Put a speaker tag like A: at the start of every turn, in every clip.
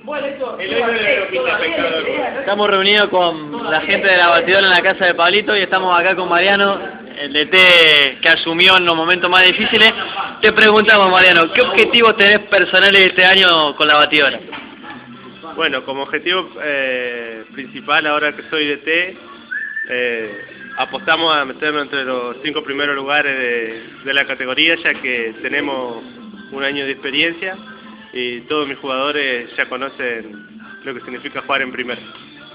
A: Estamos reunidos con la gente de la batidora en la casa de Pablito y estamos acá con Mariano, el DT que asumió en los momentos más difíciles. Te preguntamos, Mariano, ¿qué objetivos tenés personales este año con la batidora?
B: Bueno, como objetivo principal ahora que soy DT, apostamos a meternos entre los 5 primeros lugares de la categoría, ya que tenemos un año de experiencia y todos mis jugadores ya conocen lo que significa jugar en primera.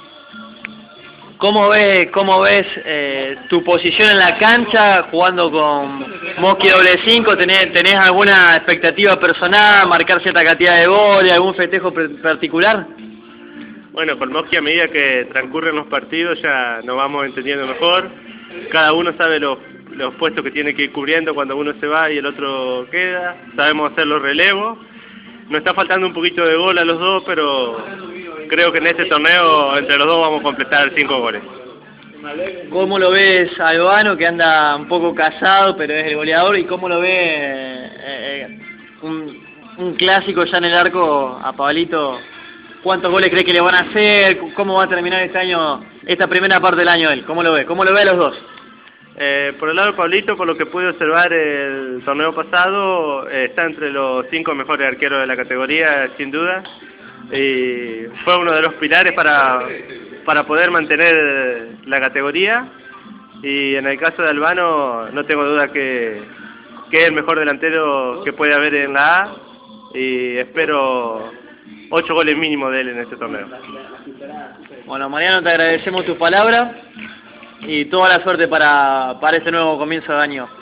A: ¿Cómo ves tu posición en la cancha jugando con Mosqui doble 5? ¿Tenés alguna expectativa personal, marcar cierta cantidad de goles, algún festejo particular?
B: Bueno, con Mosqui a medida que transcurren los partidos ya nos vamos entendiendo mejor. Cada uno sabe los puestos que tiene que ir cubriendo cuando uno se va y el otro queda. Sabemos hacer los relevos. Nos está faltando un poquito de gol a los dos, pero creo que en este torneo entre los dos vamos a completar 5 goles.
A: ¿Cómo lo ves a Albano, que anda un poco casado, pero es el goleador? ¿Y cómo lo ve un clásico ya en el arco a Pablito? ¿Cuántos goles cree que le van a hacer? ¿Cómo va a terminar este año, esta primera parte del año él? ¿Cómo lo ve? ¿Cómo lo ve a los dos?
B: Por el lado de Pablito, por lo que pude observar el torneo pasado, está entre los 5 mejores arqueros de la categoría, sin duda. Y fue uno de los pilares para poder mantener la categoría. Y en el caso de Albano, no tengo duda que es el mejor delantero que puede haber en la A. Y espero 8 goles mínimos de él en este torneo.
A: Bueno, Mariano, te agradecemos tus palabras y toda la suerte para este nuevo comienzo de año.